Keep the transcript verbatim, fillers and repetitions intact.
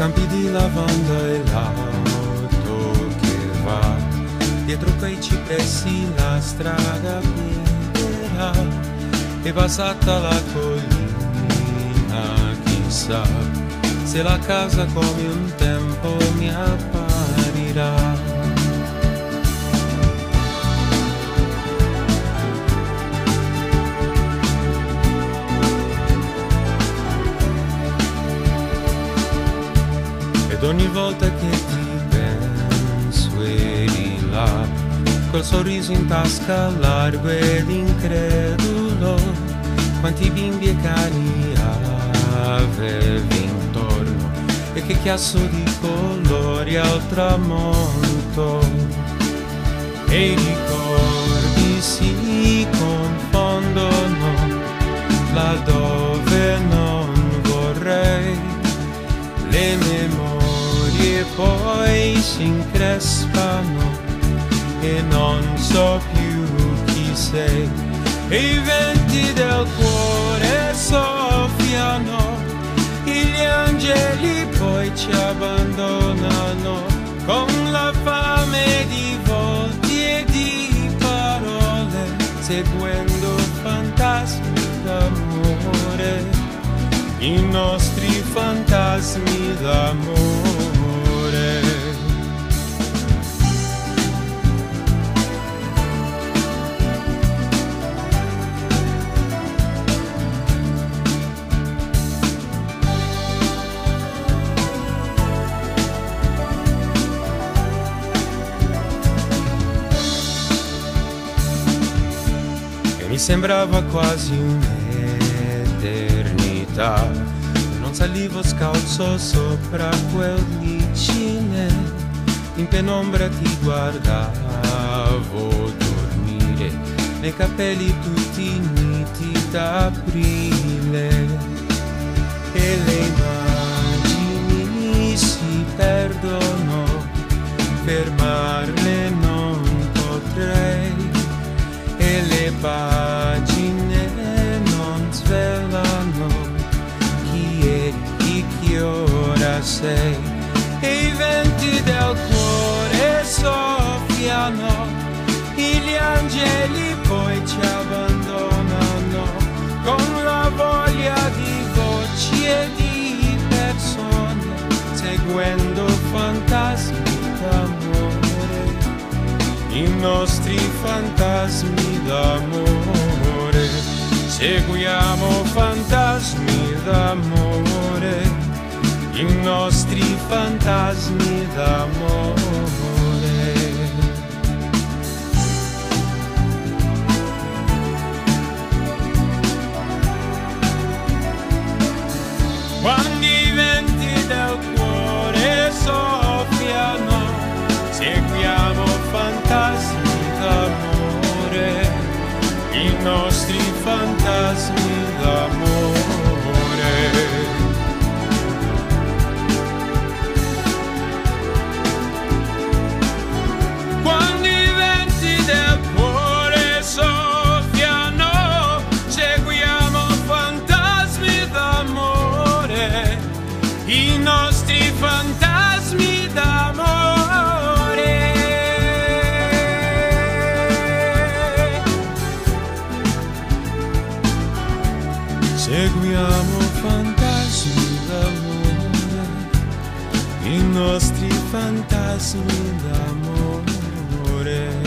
campi di lavanda e l'auto che va dietro quei cipressi, la strada piederà, è passata la collina, chissà se la casa come un tempo mi apparirà. Ed ogni volta che ti penso eri là, col sorriso in tasca largo ed incredulo, quanti bimbi e cani avevi intorno e che chiasso di colori al tramonto. E i ricordi si confondono laddove non vorrei, le memorie poi si increspano e non so più chi sei, e i venti del cuore soffiano, gli angeli poi ci abbandonano, con la fame di volti e di parole, seguendo fantasmi d'amore, i nostri fantasmi d'amore. Mi sembrava quasi un'eternità, non salivo scalzo sopra quel licine, in penombra ti guardavo dormire, nei capelli tutti niti d'aprile, e le immagini si perdono, fermarle non potrei, e le pagine non svelano chi eri e chi ora sei, e i venti del cuore soffiano, gli angeli poi ci abbandonano, con la voglia di voci e di persone, seguendo fantasmi d'amore, i nostri fantasmi d'amore, seguiamo fantasmi d'amore, i nostri fantasmi d'amore. Quando i venti del cuore soffiano, seguiamo fantasmi d'amore, i nostri fantasmi d'amore. Quando i venti del cuore soffiano, seguiamo fantasmi d'amore, i nostri fantasmi d'amore. Seguiamo fantasmi d'amore, i nostri fantasmi d'amore.